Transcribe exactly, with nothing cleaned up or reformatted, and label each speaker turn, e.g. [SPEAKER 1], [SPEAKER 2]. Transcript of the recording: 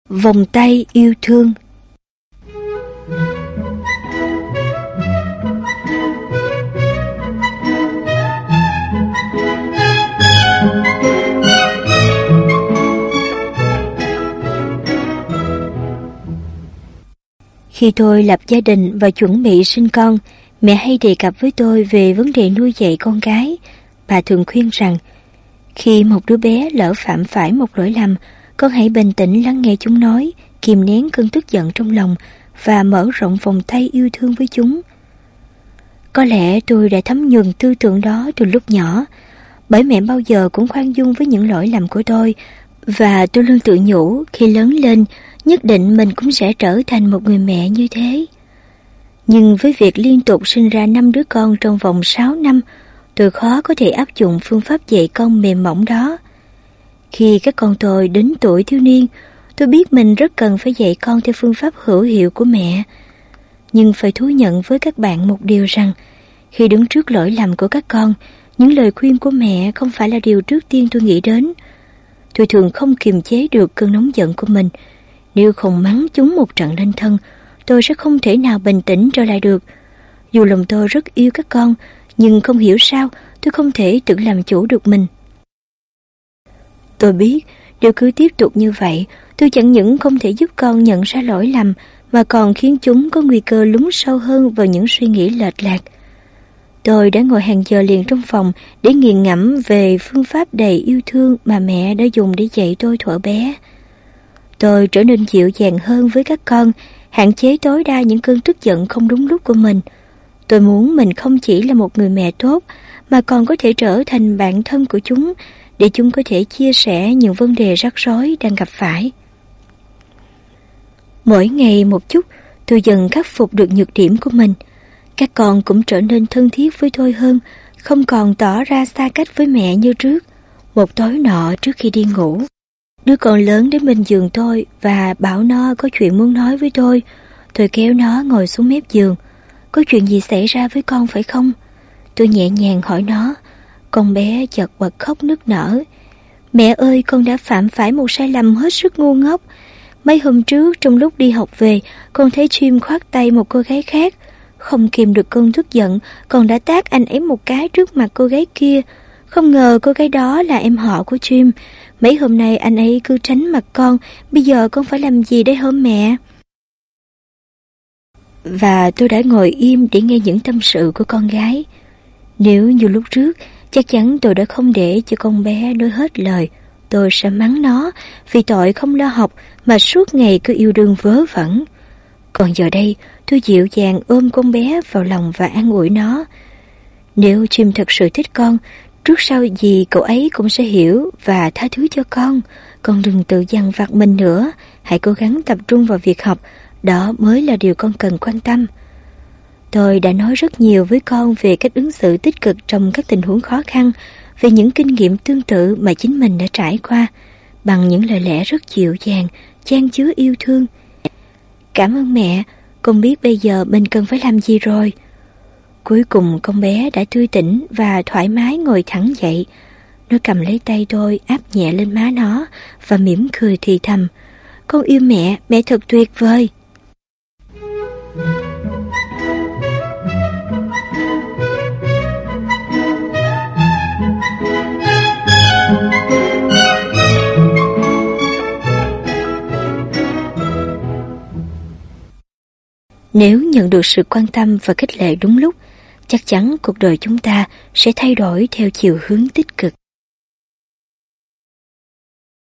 [SPEAKER 1] Vòng tay yêu thương. Khi tôi lập gia đình và chuẩn bị sinh con, mẹ hay đề cập với tôi về vấn đề nuôi dạy con gái. Bà thường khuyên rằng, khi một đứa bé lỡ phạm phải một lỗi lầm, con hãy bình tĩnh lắng nghe chúng nói, kìm nén cơn tức giận trong lòng và mở rộng vòng tay yêu thương với chúng. Có lẽ tôi đã thấm nhuần tư tưởng đó từ lúc nhỏ, bởi mẹ bao giờ cũng khoan dung với những lỗi lầm của tôi, và tôi luôn tự nhủ khi lớn lên, nhất định mình cũng sẽ trở thành một người mẹ như thế. Nhưng với việc liên tục sinh ra năm đứa con trong vòng sáu năm, tôi khó có thể áp dụng phương pháp dạy con mềm mỏng đó. Khi các con tôi đến tuổi thiếu niên, tôi biết mình rất cần phải dạy con theo phương pháp hữu hiệu của mẹ. Nhưng phải thú nhận với các bạn một điều rằng, khi đứng trước lỗi lầm của các con, những lời khuyên của mẹ không phải là điều trước tiên tôi nghĩ đến. Tôi thường không kiềm chế được cơn nóng giận của mình. Nếu không mắng chúng một trận lên thân, tôi sẽ không thể nào bình tĩnh trở lại được. Dù lòng tôi rất yêu các con, nhưng không hiểu sao tôi không thể tự làm chủ được mình. Tôi biết, nếu cứ tiếp tục như vậy, tôi chẳng những không thể giúp con nhận ra lỗi lầm, mà còn khiến chúng có nguy cơ lún sâu hơn vào những suy nghĩ lệch lạc. Tôi đã ngồi hàng giờ liền trong phòng để nghiền ngẫm về phương pháp đầy yêu thương mà mẹ đã dùng để dạy tôi thuở bé. Tôi trở nên dịu dàng hơn với các con, hạn chế tối đa những cơn tức giận không đúng lúc của mình. Tôi muốn mình không chỉ là một người mẹ tốt, mà còn có thể trở thành bạn thân của chúng, để chúng có thể chia sẻ những vấn đề rắc rối đang gặp phải. Mỗi ngày một chút, tôi dần khắc phục được nhược điểm của mình. Các con cũng trở nên thân thiết với tôi hơn, không còn tỏ ra xa cách với mẹ như trước. Một tối nọ trước khi đi ngủ, đứa con lớn đến bên giường tôi và bảo nó có chuyện muốn nói với tôi. Tôi kéo nó ngồi xuống mép giường. Có chuyện gì xảy ra với con phải không? Tôi nhẹ nhàng hỏi nó. Con bé chợt bật khóc nức nở. Mẹ ơi, con đã phạm phải một sai lầm hết sức ngu ngốc. Mấy hôm trước trong lúc đi học về, con thấy Jim khoác tay một cô gái khác. Không kìm được cơn tức giận, con đã tát anh ấy một cái trước mặt cô gái kia. Không ngờ cô gái đó là em họ của Jim. Mấy hôm nay anh ấy cứ tránh mặt con. Bây giờ con phải làm gì đây hả mẹ? Và tôi đã ngồi im để nghe những tâm sự của con gái. Nếu như lúc trước, chắc chắn tôi đã không để cho con bé nói hết lời. Tôi sẽ mắng nó vì tội không lo học mà suốt ngày cứ yêu đương vớ vẩn. Còn giờ đây, tôi dịu dàng ôm con bé vào lòng và an ủi nó. Nếu Jim thật sự thích con, trước sau gì cậu ấy cũng sẽ hiểu và tha thứ cho con. Con đừng tự dằn vặt mình nữa, hãy cố gắng tập trung vào việc học, đó mới là điều con cần quan tâm. Tôi đã nói rất nhiều với con về cách ứng xử tích cực trong các tình huống khó khăn, về những kinh nghiệm tương tự mà chính mình đã trải qua, bằng những lời lẽ rất dịu dàng, chan chứa yêu thương. Cảm ơn mẹ, con biết bây giờ mình cần phải làm gì rồi. Cuối cùng con bé đã tươi tỉnh và thoải mái ngồi thẳng dậy. Nó cầm lấy tay tôi, áp nhẹ lên má nó và mỉm cười thì thầm. Con yêu mẹ, mẹ thật tuyệt vời. Nếu nhận được sự quan tâm và khích lệ đúng lúc, chắc chắn cuộc đời chúng ta sẽ thay đổi theo chiều hướng tích cực.